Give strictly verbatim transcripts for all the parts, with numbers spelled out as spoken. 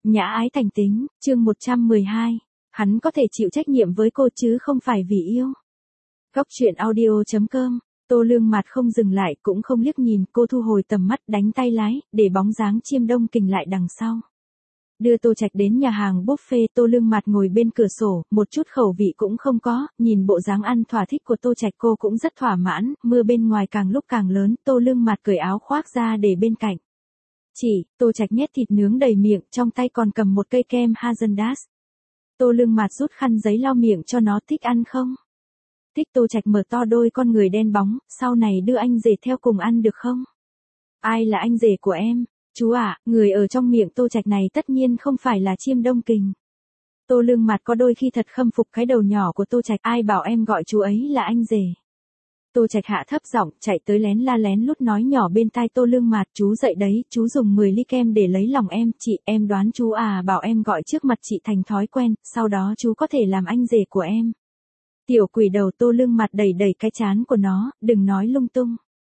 Nhã ái thành tính, chương một trăm mười hai. Hắn có thể chịu trách nhiệm với cô chứ không phải vì yêu. Góc truyện audio chấm com. Tô Lương Mạt không dừng lại cũng không liếc nhìn, cô thu hồi tầm mắt đánh tay lái, để bóng dáng Chiêm Đông Kình lại đằng sau. Đưa Tô Trạch đến nhà hàng buffet, Tô Lương Mạt ngồi bên cửa sổ, một chút khẩu vị cũng không có, nhìn bộ dáng ăn thỏa thích của Tô Trạch cô cũng rất thỏa mãn, mưa bên ngoài càng lúc càng lớn, Tô Lương Mạt cởi áo khoác ra để bên cạnh. Chỉ, Tô Trạch nhét thịt nướng đầy miệng, trong tay còn cầm một cây kem Häagen-Dazs. Tô Lương Mạt rút khăn giấy lau miệng cho nó, thích ăn không? Thích. Tô Trạch mở to đôi con người đen bóng, sau này đưa anh rể theo cùng ăn được không? Ai là anh rể của em? Chú ạ, à, người ở trong miệng Tô Trạch này tất nhiên không phải là Chiêm Đông Kình. Tô Lương Mạt có đôi khi thật khâm phục cái đầu nhỏ của Tô Trạch, ai bảo em gọi chú ấy là anh rể. Tô Trạch hạ thấp giọng, chạy tới lén la lén lút nói nhỏ bên tai Tô Lương Mạt, chú dậy đấy, chú dùng mười ly kem để lấy lòng em, chị, em đoán chú à bảo em gọi trước mặt chị thành thói quen, sau đó chú có thể làm anh rể của em. Tiểu quỷ đầu. Tô Lương Mạt đẩy đẩy cái trán của nó, đừng nói lung tung.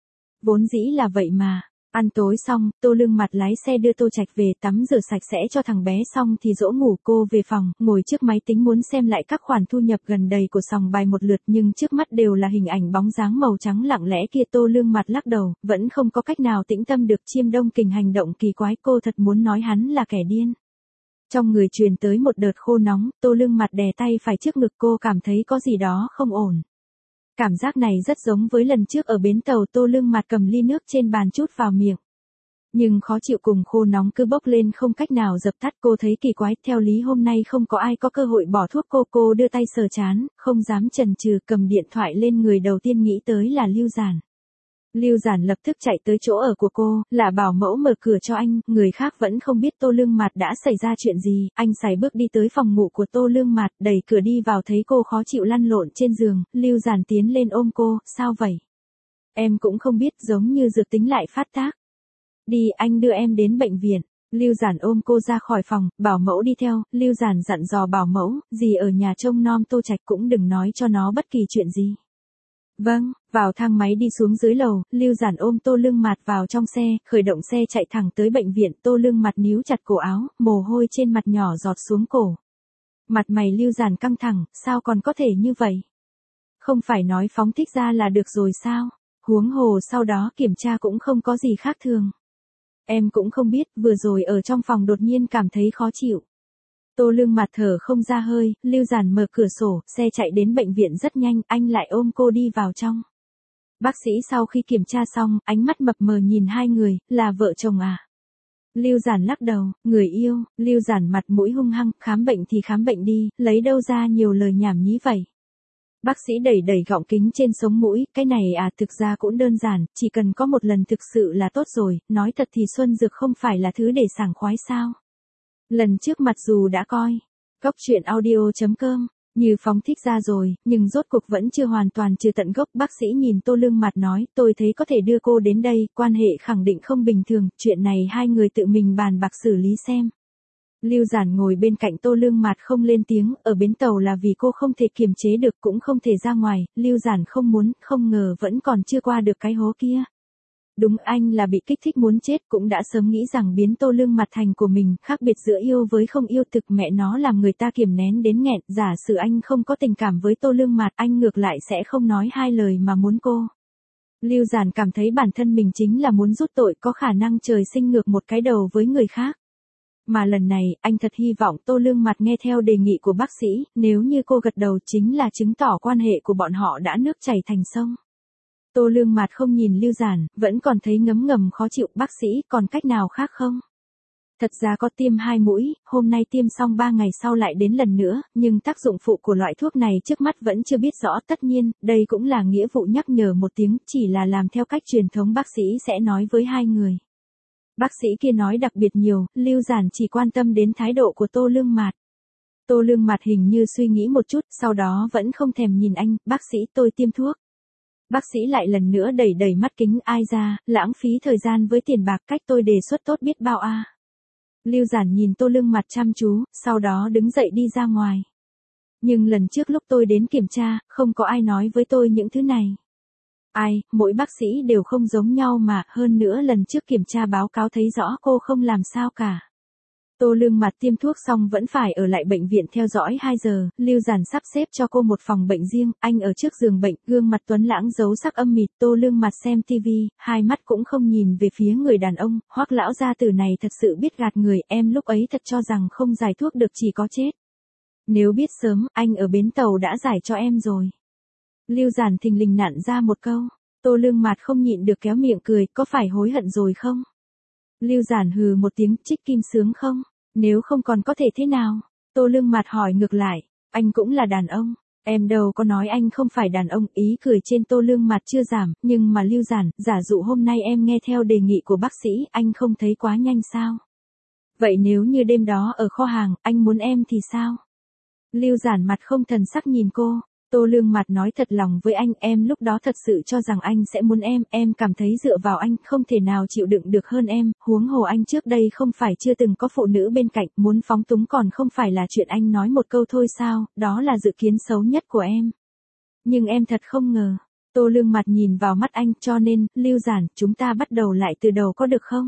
Vốn dĩ là vậy mà. Ăn tối xong, Tô Lương Mạt lái xe đưa Tô Trạch về, tắm rửa sạch sẽ cho thằng bé xong thì dỗ ngủ, cô về phòng, ngồi trước máy tính muốn xem lại các khoản thu nhập gần đây của sòng bài một lượt, nhưng trước mắt đều là hình ảnh bóng dáng màu trắng lặng lẽ kia. Tô Lương Mạt lắc đầu, vẫn không có cách nào tĩnh tâm được. Chiêm Đông Kình hành động kỳ quái, cô thật muốn nói hắn là kẻ điên. Trong người truyền tới một đợt khô nóng, Tô Lương Mạt đè tay phải trước ngực, cô cảm thấy có gì đó không ổn. Cảm giác này rất giống với lần trước ở bến tàu. Tô Lương Mạt cầm ly nước trên bàn chút vào miệng. Nhưng khó chịu cùng khô nóng cứ bốc lên không cách nào dập tắt. Cô thấy kỳ quái, theo lý hôm nay không có ai có cơ hội bỏ thuốc cô. Cô đưa tay sờ trán, không dám chần chừ, cầm điện thoại lên. Người đầu tiên nghĩ tới là Lưu Giản. Lưu Giản lập tức chạy tới chỗ ở của cô, là bảo mẫu mở cửa cho anh, người khác vẫn không biết Tô Lương Mạt đã xảy ra chuyện gì. Anh sải bước đi tới phòng ngủ của Tô Lương Mạt, đẩy cửa đi vào thấy cô khó chịu lăn lộn trên giường, Lưu Giản tiến lên ôm cô, sao vậy? Em cũng không biết, giống như dược tính lại phát tác. Đi, anh đưa em đến bệnh viện. Lưu Giản ôm cô ra khỏi phòng, bảo mẫu đi theo. Lưu Giản dặn dò bảo mẫu, gì ở nhà trông nom Tô Trạch cũng đừng nói cho nó bất kỳ chuyện gì. Vâng. Vào thang máy đi xuống dưới lầu, Lưu Giản ôm Tô Lương Mạt vào trong xe, khởi động xe chạy thẳng tới bệnh viện. Tô Lương Mạt níu chặt cổ áo, mồ hôi trên mặt nhỏ giọt xuống cổ. Mặt mày Lưu Giản căng thẳng, sao còn có thể như vậy? Không phải nói phóng thích ra là được rồi sao? Huống hồ sau đó kiểm tra cũng không có gì khác thường. Em cũng không biết, vừa rồi ở trong phòng đột nhiên cảm thấy khó chịu. Tô Lương Mạt thở không ra hơi, Lưu Giản mở cửa sổ, xe chạy đến bệnh viện rất nhanh, anh lại ôm cô đi vào trong. Bác sĩ sau khi kiểm tra xong, ánh mắt mập mờ nhìn hai người, là vợ chồng à? Lưu Giản lắc đầu, người yêu. Lưu Giản mặt mũi hung hăng, khám bệnh thì khám bệnh đi, lấy đâu ra nhiều lời nhảm nhí vậy? Bác sĩ đẩy đẩy gọng kính trên sống mũi, cái này à thực ra cũng đơn giản, chỉ cần có một lần thực sự là tốt rồi, nói thật thì Xuân Dược không phải là thứ để sảng khoái sao? Lần trước mặc dù đã coi, góc truyện audio chấm com, như phóng thích ra rồi, nhưng rốt cuộc vẫn chưa hoàn toàn trừ tận gốc. Bác sĩ nhìn Tô Lương Mạt nói, tôi thấy có thể đưa cô đến đây, quan hệ khẳng định không bình thường, chuyện này hai người tự mình bàn bạc xử lý xem. Lưu Giản ngồi bên cạnh Tô Lương Mạt không lên tiếng, ở bến tàu là vì cô không thể kiềm chế được cũng không thể ra ngoài, Lưu Giản không muốn, không ngờ vẫn còn chưa qua được cái hố kia. Đúng, anh là bị kích thích muốn chết, cũng đã sớm nghĩ rằng biến Tô Lương Mạt thành của mình, khác biệt giữa yêu với không yêu, thực mẹ nó làm người ta kiềm nén đến nghẹn. Giả sử anh không có tình cảm với Tô Lương Mạt, anh ngược lại sẽ không nói hai lời mà muốn cô. Lưu Giản cảm thấy bản thân mình chính là muốn rút tội, có khả năng trời sinh ngược một cái đầu với người khác. Mà lần này, anh thật hy vọng Tô Lương Mạt nghe theo đề nghị của bác sĩ, nếu như cô gật đầu chính là chứng tỏ quan hệ của bọn họ đã nước chảy thành sông. Tô Lương Mạt không nhìn Lưu Giản, vẫn còn thấy ngấm ngầm khó chịu. Bác sĩ, còn cách nào khác không? Thật ra có tiêm hai mũi, hôm nay tiêm xong ba ngày sau lại đến lần nữa, nhưng tác dụng phụ của loại thuốc này trước mắt vẫn chưa biết rõ. Tất nhiên, đây cũng là nghĩa vụ nhắc nhở một tiếng, chỉ là làm theo cách truyền thống bác sĩ sẽ nói với hai người. Bác sĩ kia nói đặc biệt nhiều, Lưu Giản chỉ quan tâm đến thái độ của Tô Lương Mạt. Tô Lương Mạt hình như suy nghĩ một chút, sau đó vẫn không thèm nhìn anh, bác sĩ tôi tiêm thuốc. Bác sĩ lại lần nữa đẩy đẩy mắt kính, ai ra, lãng phí thời gian với tiền bạc, cách tôi đề xuất tốt biết bao a. À. Lưu Giản nhìn Tô Lương Mạt chăm chú, sau đó đứng dậy đi ra ngoài. Nhưng lần trước lúc tôi đến kiểm tra, không có ai nói với tôi những thứ này. Ai, mỗi bác sĩ đều không giống nhau mà, hơn nữa lần trước kiểm tra báo cáo thấy rõ cô không làm sao cả. Tô Lương Mặt tiêm thuốc xong vẫn phải ở lại bệnh viện theo dõi hai giờ, Lưu Giản sắp xếp cho cô một phòng bệnh riêng, anh ở trước giường bệnh, gương mặt tuấn lãng giấu sắc âm mịt, Tô Lương Mặt xem tivi, hai mắt cũng không nhìn về phía người đàn ông, Hoắc lão gia tử này thật sự biết gạt người, em lúc ấy thật cho rằng không giải thuốc được chỉ có chết. Nếu biết sớm, anh ở bến tàu đã giải cho em rồi. Lưu Giản thình lình nặn ra một câu, Tô Lương Mặt không nhịn được kéo miệng cười, có phải hối hận rồi không? Lưu Giản hừ một tiếng, Trích Kim sướng không? Nếu không còn có thể thế nào? Tô Lương Mặt hỏi ngược lại, anh cũng là đàn ông. Em đâu có nói anh không phải đàn ông, ý cười trên Tô Lương Mặt chưa giảm, nhưng mà Lưu Giản, giả dụ hôm nay em nghe theo đề nghị của bác sĩ, anh không thấy quá nhanh sao? Vậy nếu như đêm đó ở kho hàng, anh muốn em thì sao? Lưu Giản mặt không thần sắc nhìn cô. Tô Lương Mặt nói thật lòng với anh, em lúc đó thật sự cho rằng anh sẽ muốn em, em cảm thấy dựa vào anh không thể nào chịu đựng được hơn em, huống hồ anh trước đây không phải chưa từng có phụ nữ bên cạnh, muốn phóng túng còn không phải là chuyện anh nói một câu thôi sao, đó là dự kiến xấu nhất của em. Nhưng em thật không ngờ. Tô Lương Mặt nhìn vào mắt anh, cho nên, Lưu Giản, chúng ta bắt đầu lại từ đầu có được không?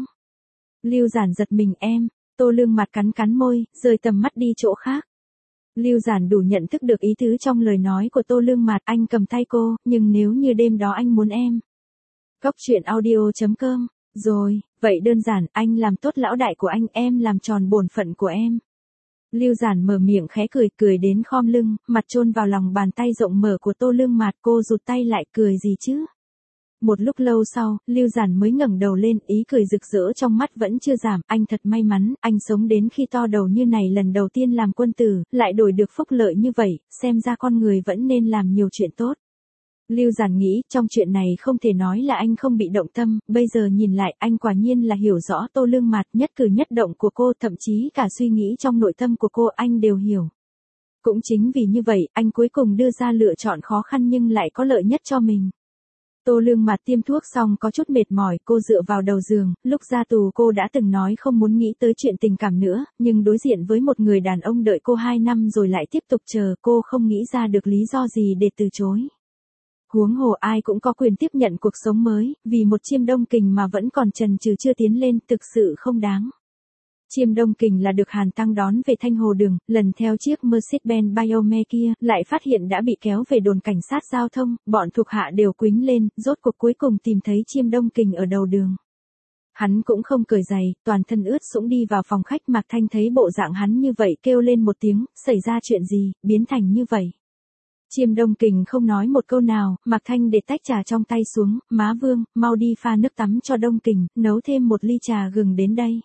Lưu Giản giật mình em, Tô Lương Mặt cắn cắn môi, rời tầm mắt đi chỗ khác. Lưu Giản đủ nhận thức được ý tứ trong lời nói của Tô Lương Mặt, anh cầm tay cô, nhưng nếu như đêm đó anh muốn em. Cốc truyện audio chấm com, rồi, vậy đơn giản, anh làm tốt lão đại của anh, em làm tròn bổn phận của em. Lưu Giản mở miệng khẽ cười, cười đến khom lưng, mặt chôn vào lòng bàn tay rộng mở của Tô Lương Mặt, cô rụt tay lại, cười gì chứ? Một lúc lâu sau, Lưu Giản mới ngẩng đầu lên, ý cười rực rỡ trong mắt vẫn chưa giảm, anh thật may mắn, anh sống đến khi to đầu như này lần đầu tiên làm quân tử, lại đổi được phúc lợi như vậy, xem ra con người vẫn nên làm nhiều chuyện tốt. Lưu Giản nghĩ, trong chuyện này không thể nói là anh không bị động tâm, bây giờ nhìn lại, anh quả nhiên là hiểu rõ Tô Lương Mặt, nhất cử nhất động của cô, thậm chí cả suy nghĩ trong nội tâm của cô anh đều hiểu. Cũng chính vì như vậy, anh cuối cùng đưa ra lựa chọn khó khăn nhưng lại có lợi nhất cho mình. Tô Lương Mặt tiêm thuốc xong có chút mệt mỏi, cô dựa vào đầu giường, lúc ra tù cô đã từng nói không muốn nghĩ tới chuyện tình cảm nữa, nhưng đối diện với một người đàn ông đợi cô hai năm rồi lại tiếp tục chờ, cô không nghĩ ra được lý do gì để từ chối. Huống hồ ai cũng có quyền tiếp nhận cuộc sống mới, vì một Chiêm Đông Kình mà vẫn còn chần chừ chưa tiến lên, thực sự không đáng. Chiêm Đông Kình là được Hàn Tăng đón về Thanh Hồ Đường, lần theo chiếc Mercedes-Benz Biome kia, lại phát hiện đã bị kéo về đồn cảnh sát giao thông, bọn thuộc hạ đều quýnh lên, rốt cuộc cuối cùng tìm thấy Chiêm Đông Kình ở đầu đường. Hắn cũng không cởi giày, toàn thân ướt sũng đi vào phòng khách, Mạc Thanh thấy bộ dạng hắn như vậy kêu lên một tiếng, xảy ra chuyện gì, biến thành như vậy. Chiêm Đông Kình không nói một câu nào, Mạc Thanh để tách trà trong tay xuống, má Vương, mau đi pha nước tắm cho Đông Kình, nấu thêm một ly trà gừng đến đây.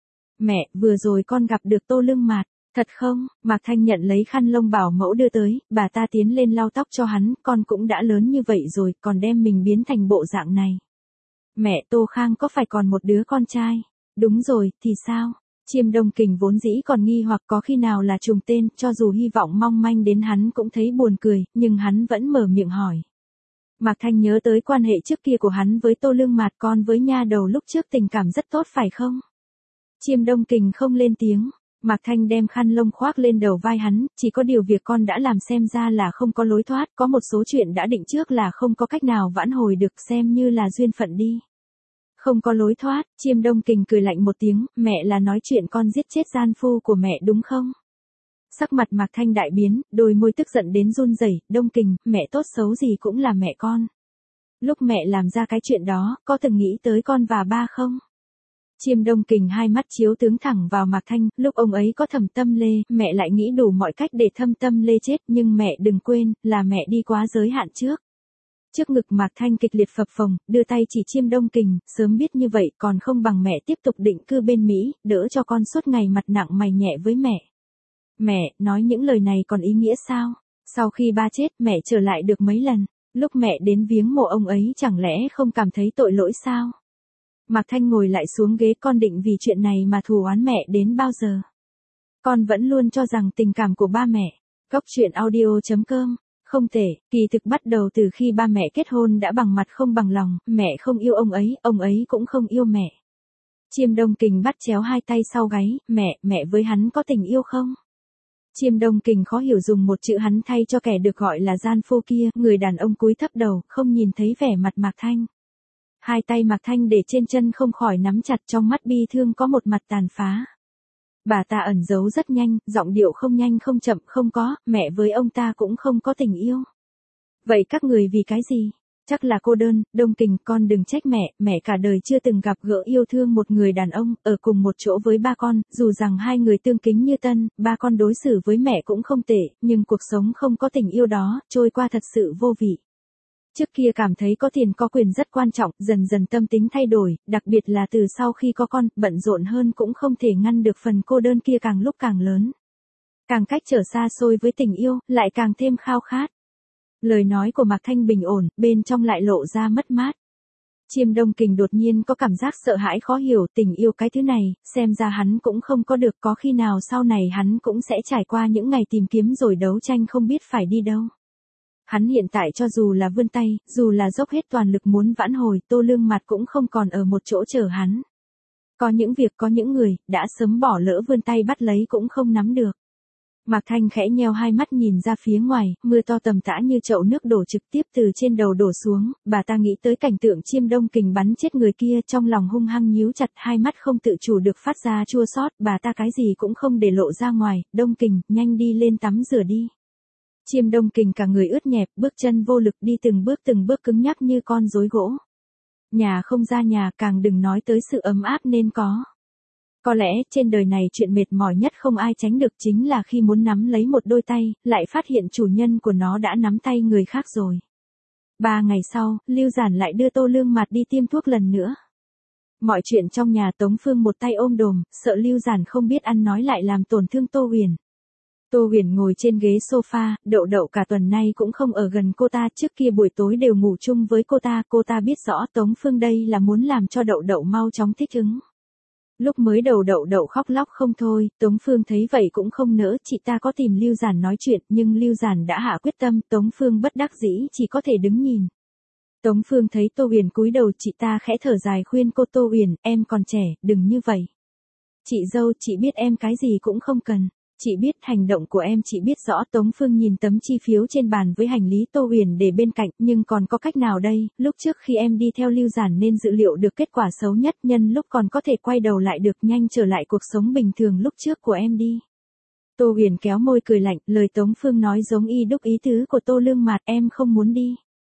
Mẹ, vừa rồi con gặp được Tô Lương Mặt, thật không? Mạc Thanh nhận lấy khăn lông bảo mẫu đưa tới, bà ta tiến lên lau tóc cho hắn, con cũng đã lớn như vậy rồi, còn đem mình biến thành bộ dạng này. Mẹ, Tô Khang có phải còn một đứa con trai? Đúng rồi, thì sao? Chiêm Đông Kình vốn dĩ còn nghi hoặc có khi nào là trùng tên, cho dù hy vọng mong manh đến hắn cũng thấy buồn cười, nhưng hắn vẫn mở miệng hỏi. Mạc Thanh nhớ tới quan hệ trước kia của hắn với Tô Lương Mặt, con với nha đầu lúc trước tình cảm rất tốt phải không? Chiêm Đông Kình không lên tiếng, Mạc Thanh đem khăn lông khoác lên đầu vai hắn, chỉ có điều việc con đã làm xem ra là không có lối thoát, có một số chuyện đã định trước là không có cách nào vãn hồi được, xem như là duyên phận đi. Không có lối thoát, Chiêm Đông Kình cười lạnh một tiếng, mẹ là nói chuyện con giết chết gian phu của mẹ đúng không? Sắc mặt Mạc Thanh đại biến, đôi môi tức giận đến run rẩy, Đông Kình, mẹ tốt xấu gì cũng là mẹ con. Lúc mẹ làm ra cái chuyện đó, có từng nghĩ tới con và ba không? Chiêm Đông Kình hai mắt chiếu tướng thẳng vào Mạc Thanh, lúc ông ấy có thầm tâm lê, mẹ lại nghĩ đủ mọi cách để thâm tâm lê chết, nhưng mẹ đừng quên, là mẹ đi quá giới hạn trước. Trước ngực Mạc Thanh kịch liệt phập phồng, đưa tay chỉ Chiêm Đông Kình, sớm biết như vậy còn không bằng mẹ tiếp tục định cư bên Mỹ, đỡ cho con suốt ngày mặt nặng mày nhẹ với mẹ. Mẹ, nói những lời này còn ý nghĩa sao? Sau khi ba chết, mẹ trở lại được mấy lần, lúc mẹ đến viếng mộ ông ấy chẳng lẽ không cảm thấy tội lỗi sao? Mạc Thanh ngồi lại xuống ghế, con định vì chuyện này mà thù oán mẹ đến bao giờ? Con vẫn luôn cho rằng tình cảm của ba mẹ. Cốc truyện audio chấm com, không thể, kỳ thực bắt đầu từ khi ba mẹ kết hôn đã bằng mặt không bằng lòng, mẹ không yêu ông ấy, ông ấy cũng không yêu mẹ. Chiêm Đông Kình bắt chéo hai tay sau gáy, mẹ, mẹ với hắn có tình yêu không? Chiêm Đông Kình khó hiểu dùng một chữ hắn thay cho kẻ được gọi là gian phu kia, người đàn ông cúi thấp đầu, không nhìn thấy vẻ mặt Mạc Thanh. Hai tay Mạc Thanh để trên chân không khỏi nắm chặt, trong mắt bi thương có một mặt tàn phá. Bà ta ẩn giấu rất nhanh, giọng điệu không nhanh không chậm, không có, mẹ với ông ta cũng không có tình yêu. Vậy các người vì cái gì? Chắc là cô đơn, Đông Kình, con đừng trách mẹ, mẹ cả đời chưa từng gặp gỡ yêu thương một người đàn ông, ở cùng một chỗ với ba con, dù rằng hai người tương kính như tân, ba con đối xử với mẹ cũng không tệ, nhưng cuộc sống không có tình yêu đó, trôi qua thật sự vô vị. Trước kia cảm thấy có tiền có quyền rất quan trọng, dần dần tâm tính thay đổi, đặc biệt là từ sau khi có con, bận rộn hơn cũng không thể ngăn được phần cô đơn kia càng lúc càng lớn. Càng cách trở xa xôi với tình yêu, lại càng thêm khao khát. Lời nói của Mạc Thanh bình ổn, bên trong lại lộ ra mất mát. Chiêm Đông Kình đột nhiên có cảm giác sợ hãi khó hiểu, tình yêu cái thứ này, xem ra hắn cũng không có được, có khi nào sau này hắn cũng sẽ trải qua những ngày tìm kiếm rồi đấu tranh không biết phải đi đâu. Hắn hiện tại cho dù là vươn tay, dù là dốc hết toàn lực muốn vãn hồi, Tô Lương Mặt cũng không còn ở một chỗ chờ hắn. Có những việc, có những người, đã sớm bỏ lỡ vươn tay bắt lấy cũng không nắm được. Mạc Thanh khẽ nheo hai mắt nhìn ra phía ngoài, mưa to tầm tã như chậu nước đổ trực tiếp từ trên đầu đổ xuống, bà ta nghĩ tới cảnh tượng Chiêm Đông Kình bắn chết người kia, trong lòng hung hăng nhíu chặt, hai mắt không tự chủ được phát ra chua xót, bà ta cái gì cũng không để lộ ra ngoài, Đông Kình, nhanh đi lên tắm rửa đi. Chiêm Đông Kình cả người ướt nhẹp, bước chân vô lực đi từng bước từng bước cứng nhắc như con rối gỗ. Nhà không ra nhà, càng đừng nói tới sự ấm áp nên có. Có lẽ, trên đời này chuyện mệt mỏi nhất không ai tránh được chính là khi muốn nắm lấy một đôi tay, lại phát hiện chủ nhân của nó đã nắm tay người khác rồi. Ba ngày sau, Lưu Giản lại đưa Tô Lương Mặt đi tiêm thuốc lần nữa. Mọi chuyện trong nhà Tống Phương một tay ôm đồm, sợ Lưu Giản không biết ăn nói lại làm tổn thương Tô Huyền. Tô Huyền ngồi trên ghế sofa, Đậu Đậu cả tuần nay cũng không ở gần cô ta, trước kia buổi tối đều ngủ chung với cô ta, cô ta biết rõ Tống Phương đây là muốn làm cho Đậu Đậu mau chóng thích ứng. Lúc mới đầu Đậu Đậu khóc lóc không thôi, Tống Phương thấy vậy cũng không nỡ, chị ta có tìm Lưu Giản nói chuyện, nhưng Lưu Giản đã hạ quyết tâm, Tống Phương bất đắc dĩ chỉ có thể đứng nhìn. Tống Phương thấy Tô Huyền cúi đầu, chị ta khẽ thở dài khuyên cô, Tô Huyền, em còn trẻ, đừng như vậy. Chị dâu, chị biết em cái gì cũng không cần. Chị biết hành động của em, chị biết rõ. Tống Phương nhìn tấm chi phiếu trên bàn với hành lý Tô Huyền để bên cạnh, nhưng còn có cách nào đây, lúc trước khi em đi theo Lưu Giản nên dự liệu được kết quả xấu nhất, nhân lúc còn có thể quay đầu lại được, nhanh trở lại cuộc sống bình thường lúc trước của em đi. Tô Huyền kéo môi cười lạnh, lời Tống Phương nói giống y đúc ý tứ của Tô Lương Mạt, em không muốn đi.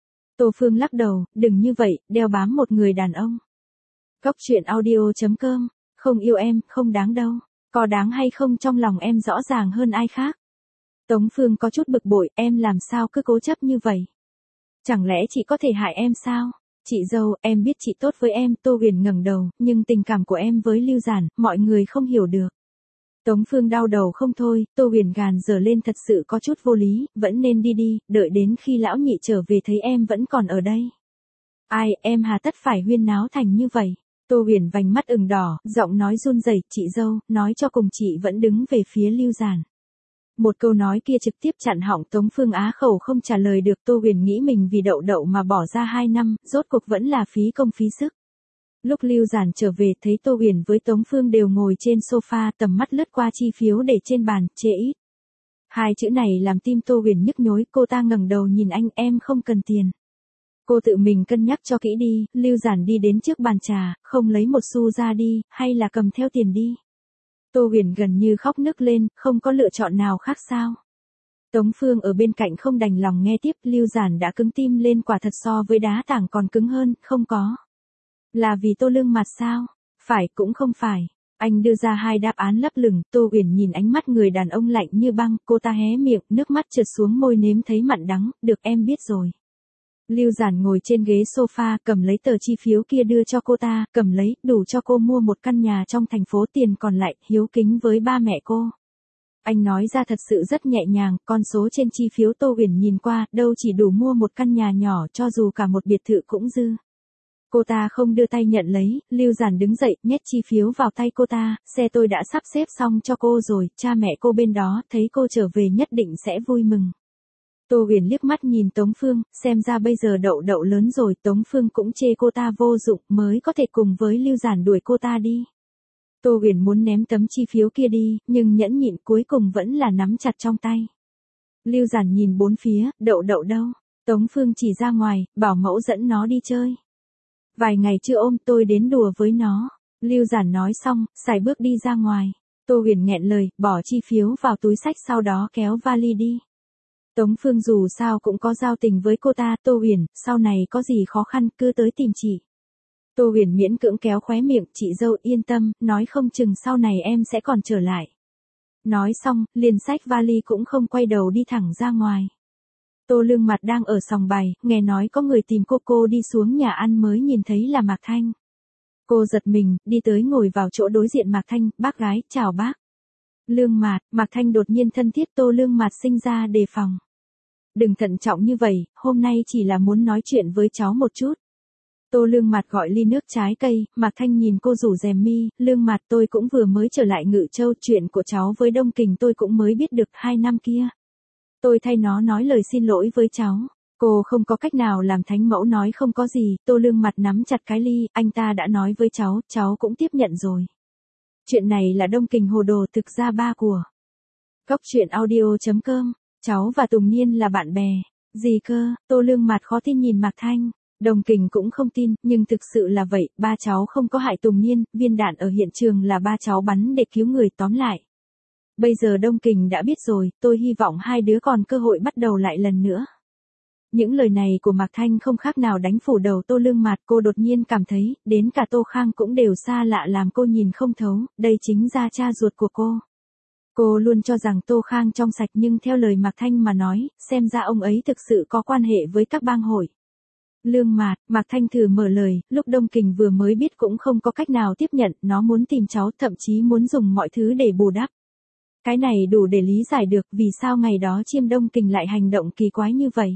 Tô Phương lắc đầu, đừng như vậy, đeo bám một người đàn ông. Góc truyện audio chấm com, không yêu em, không đáng đâu. Có đáng hay không trong lòng em rõ ràng hơn ai khác. Tống Phương có chút bực bội, em làm sao cứ cố chấp như vậy? Chẳng lẽ chị có thể hại em sao? Chị dâu, em biết chị tốt với em, Tô Huyền ngẩng đầu, nhưng tình cảm của em với Lưu Giản, mọi người không hiểu được. Tống Phương đau đầu không thôi, Tô Huyền gàn dở lên, thật sự có chút vô lý, vẫn nên đi đi, đợi đến khi lão nhị trở về thấy em vẫn còn ở đây. Ai, em hà tất phải huyên náo thành như vậy? Tô Huyền vành mắt ửng đỏ, giọng nói run rẩy, chị dâu, nói cho cùng chị vẫn đứng về phía Lưu Giản. Một câu nói kia trực tiếp chặn họng Tống Phương á khẩu không trả lời được. Tô Huyền nghĩ mình vì Đậu Đậu mà bỏ ra hai năm, rốt cuộc vẫn là phí công phí sức. Lúc Lưu Giản trở về thấy Tô Huyền với Tống Phương đều ngồi trên sofa, tầm mắt lướt qua chi phiếu để trên bàn, chê ít. Hai chữ này làm tim Tô Huyền nhức nhối, cô ta ngẩng đầu nhìn anh, em không cần tiền. Cô tự mình cân nhắc cho kỹ đi. Lưu Giản đi đến trước bàn trà, không lấy một xu ra đi, hay là cầm theo tiền đi. Tô Huyền gần như khóc nức lên, không có lựa chọn nào khác sao. Tống Phương ở bên cạnh không đành lòng nghe tiếp, Lưu Giản đã cứng tim lên, quả thật so với đá tảng còn cứng hơn, không có. Là vì Tô Lương Mặt sao? Phải cũng không phải. Anh đưa ra hai đáp án lấp lửng. Tô Huyền nhìn ánh mắt người đàn ông lạnh như băng, cô ta hé miệng, nước mắt trượt xuống môi, nếm thấy mặn đắng, được em biết rồi. Lưu Giản ngồi trên ghế sofa, cầm lấy tờ chi phiếu kia đưa cho cô ta, cầm lấy, đủ cho cô mua một căn nhà trong thành phố, tiền còn lại, hiếu kính với ba mẹ cô. Anh nói ra thật sự rất nhẹ nhàng, con số trên chi phiếu Tô Huyền nhìn qua, đâu chỉ đủ mua một căn nhà nhỏ, cho dù cả một biệt thự cũng dư. Cô ta không đưa tay nhận lấy, Lưu Giản đứng dậy, nhét chi phiếu vào tay cô ta, xe tôi đã sắp xếp xong cho cô rồi, cha mẹ cô bên đó, thấy cô trở về nhất định sẽ vui mừng. Tô Huyền liếc mắt nhìn Tống Phương, xem ra bây giờ Đậu Đậu lớn rồi, Tống Phương cũng chê cô ta vô dụng, mới có thể cùng với Lưu Giản đuổi cô ta đi. Tô Huyền muốn ném tấm chi phiếu kia đi, nhưng nhẫn nhịn cuối cùng vẫn là nắm chặt trong tay. Lưu Giản nhìn bốn phía, Đậu Đậu đâu? Tống Phương chỉ ra ngoài, bảo mẫu dẫn nó đi chơi. Vài ngày chưa ôm, tôi đến đùa với nó. Lưu Giản nói xong, sải bước đi ra ngoài. Tô Huyền nghẹn lời, bỏ chi phiếu vào túi xách sau đó kéo vali đi. Tống Phương dù sao cũng có giao tình với cô ta, Tô Huyền, sau này có gì khó khăn cứ tới tìm chị. Tô Huyền miễn cưỡng kéo khóe miệng, chị dâu yên tâm, nói không chừng sau này em sẽ còn trở lại. Nói xong, liền xách vali cũng không quay đầu đi thẳng ra ngoài. Tô Lương Mặt đang ở sòng bài, nghe nói có người tìm cô cô đi xuống nhà ăn mới nhìn thấy là Mạc Thanh. Cô giật mình, đi tới ngồi vào chỗ đối diện Mạc Thanh, bác gái, chào bác. Lương Mạt, Mạc Thanh đột nhiên thân thiết, Tô Lương Mạt sinh ra đề phòng. Đừng thận trọng như vậy, hôm nay chỉ là muốn nói chuyện với cháu một chút. Tô Lương Mạt gọi ly nước trái cây, Mạc Thanh nhìn cô rủ rèm mi, Lương Mạt tôi cũng vừa mới trở lại Ngự Châu, chuyện của cháu với Đông Kình tôi cũng mới biết được hai năm kia. Tôi thay nó nói lời xin lỗi với cháu. Cô không có cách nào làm thánh mẫu nói không có gì, Tô Lương Mặt nắm chặt cái ly, anh ta đã nói với cháu, cháu cũng tiếp nhận rồi. Chuyện này là Đông Kình hồ đồ, thực ra ba của. Cốc truyện audio chấm com, cháu và Tùng Niên là bạn bè. Gì cơ, Tô Lương Mặt khó tin nhìn Mạc Thanh. Đông Kình cũng không tin, nhưng thực sự là vậy, ba cháu không có hại Tùng Niên, viên đạn ở hiện trường là ba cháu bắn để cứu người, tóm lại. Bây giờ Đông Kình đã biết rồi, tôi hy vọng hai đứa còn cơ hội bắt đầu lại lần nữa. Những lời này của Mạc Thanh không khác nào đánh phủ đầu Tô Lương Mạt, cô đột nhiên cảm thấy, đến cả Tô Khang cũng đều xa lạ làm cô nhìn không thấu, đây chính ra cha ruột của cô. Cô luôn cho rằng Tô Khang trong sạch nhưng theo lời Mạc Thanh mà nói, xem ra ông ấy thực sự có quan hệ với các bang hội. Lương Mạt, Mạc Thanh thử mở lời, lúc Đông Kình vừa mới biết cũng không có cách nào tiếp nhận, nó muốn tìm cháu, thậm chí muốn dùng mọi thứ để bù đắp. Cái này đủ để lý giải được vì sao ngày đó Chiêm Đông Kình lại hành động kỳ quái như vậy.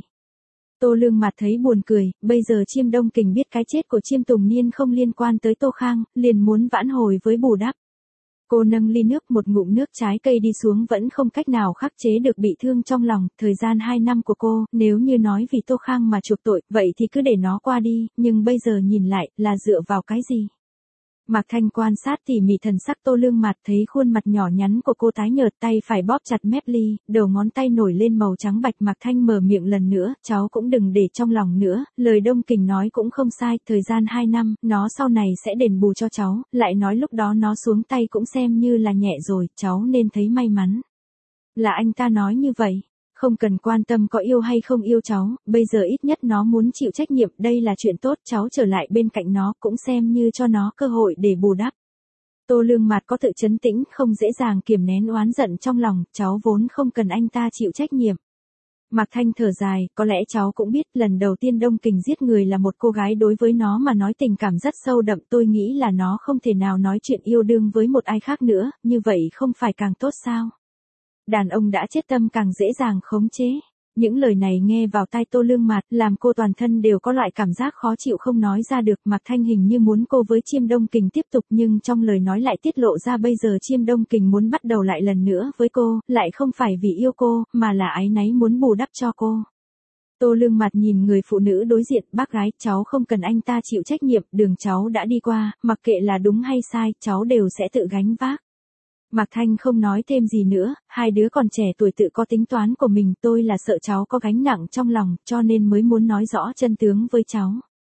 Tô Lương Mạt thấy buồn cười, bây giờ Chiêm Đông Kình biết cái chết của Chiêm Tùng Niên không liên quan tới Tô Khang, liền muốn vãn hồi với bù đắp. Cô nâng ly nước, một ngụm nước trái cây đi xuống, vẫn không cách nào khắc chế được bị thương trong lòng, thời gian hai năm của cô, nếu như nói vì Tô Khang mà chuộc tội, vậy thì cứ để nó qua đi, nhưng bây giờ nhìn lại, là dựa vào cái gì? Mạc Thanh quan sát tỉ mỉ thần sắc Tô Lương Mạt, thấy khuôn mặt nhỏ nhắn của cô tái nhợt, tay phải bóp chặt mép ly, đầu ngón tay nổi lên màu trắng bạch. Mạc Thanh mở miệng lần nữa, cháu cũng đừng để trong lòng nữa, lời Đông Kình nói cũng không sai, thời gian hai năm, nó sau này sẽ đền bù cho cháu, lại nói lúc đó nó xuống tay cũng xem như là nhẹ rồi, cháu nên thấy may mắn. Là anh ta nói như vậy. Không cần quan tâm có yêu hay không yêu cháu, bây giờ ít nhất nó muốn chịu trách nhiệm, đây là chuyện tốt, cháu trở lại bên cạnh nó cũng xem như cho nó cơ hội để bù đắp. Tô Lương Mạt có tự trấn tĩnh, không dễ dàng kiềm nén oán giận trong lòng, cháu vốn không cần anh ta chịu trách nhiệm. Mạc Thanh thở dài, có lẽ cháu cũng biết, lần đầu tiên Đông Kình giết người là một cô gái, đối với nó mà nói tình cảm rất sâu đậm, tôi nghĩ là nó không thể nào nói chuyện yêu đương với một ai khác nữa, như vậy không phải càng tốt sao? Đàn ông đã chết tâm càng dễ dàng khống chế. Những lời này nghe vào tai Tô Lương Mạt, làm cô toàn thân đều có loại cảm giác khó chịu không nói ra được. Mạc Thanh hình như muốn cô với Chiêm Đông Kình tiếp tục, nhưng trong lời nói lại tiết lộ ra bây giờ Chiêm Đông Kình muốn bắt đầu lại lần nữa với cô, lại không phải vì yêu cô, mà là áy náy muốn bù đắp cho cô. Tô Lương Mạt nhìn người phụ nữ đối diện, bác gái, cháu không cần anh ta chịu trách nhiệm, đường cháu đã đi qua, mặc kệ là đúng hay sai, cháu đều sẽ tự gánh vác. Mạc Thanh không nói thêm gì nữa, hai đứa còn trẻ tuổi tự có tính toán của mình, tôi là sợ cháu có gánh nặng trong lòng, cho nên mới muốn nói rõ chân tướng với cháu.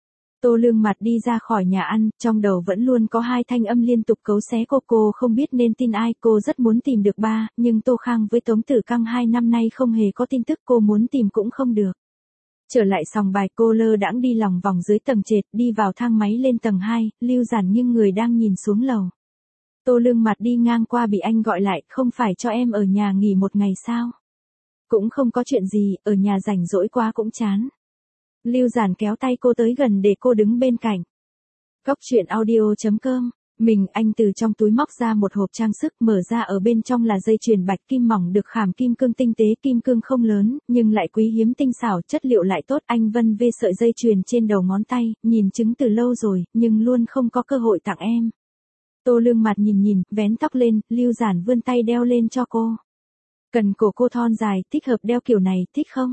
Tô Lương Mạt đi ra khỏi nhà ăn, trong đầu vẫn luôn có hai thanh âm liên tục cấu xé cô, cô không biết nên tin ai, cô rất muốn tìm được ba, nhưng Tô Khang với Tống Tử Căng hai năm nay không hề có tin tức, cô muốn tìm cũng không được. Trở lại sòng bài, cô lơ đãng đi lòng vòng dưới tầng trệt, đi vào thang máy lên tầng hai, Lưu Giản nghiêng người đang nhìn xuống lầu. Tô Lương Mạt đi ngang qua bị anh gọi lại, không phải cho em ở nhà nghỉ một ngày sao? Cũng không có chuyện gì, ở nhà rảnh rỗi quá cũng chán. Lưu Giản kéo tay cô tới gần để cô đứng bên cạnh. Cốc truyện audio chấm com, mình anh từ trong túi móc ra một hộp trang sức, mở ra ở bên trong là dây chuyền bạch kim mỏng được khảm kim cương tinh tế, kim cương không lớn, nhưng lại quý hiếm tinh xảo, chất liệu lại tốt. Anh vân vê sợi dây chuyền trên đầu ngón tay, nhìn chứng từ lâu rồi, nhưng luôn không có cơ hội tặng em. Tô Lương Mạt nhìn nhìn, vén tóc lên, Lưu Giản vươn tay đeo lên cho cô. Cần cổ cô thon dài, thích hợp đeo kiểu này, thích không?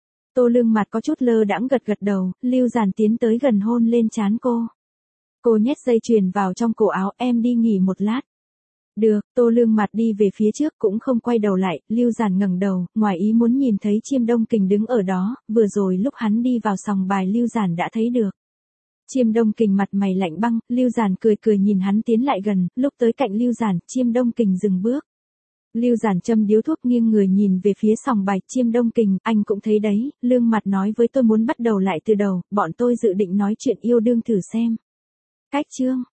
Tô Lương Mạt có chút lơ đãng gật gật đầu, Lưu Giản tiến tới gần hôn lên trán cô. Cô nhét dây chuyền vào trong cổ áo, em đi nghỉ một lát. Được, Tô Lương Mạt đi về phía trước cũng không quay đầu lại, Lưu Giản ngẩng đầu, ngoài ý muốn nhìn thấy Chiêm Đông Kình đứng ở đó, vừa rồi lúc hắn đi vào sòng bài Lưu Giản đã thấy được. Chiêm Đông Kình mặt mày lạnh băng, Lưu Giản cười cười nhìn hắn tiến lại gần, lúc tới cạnh Lưu Giản, Chiêm Đông Kình dừng bước. Lưu Giản châm điếu thuốc nghiêng người nhìn về phía sòng bài, Chiêm Đông Kình, anh cũng thấy đấy, Lương Mặt nói với tôi muốn bắt đầu lại từ đầu, bọn tôi dự định nói chuyện yêu đương thử xem. Cách chương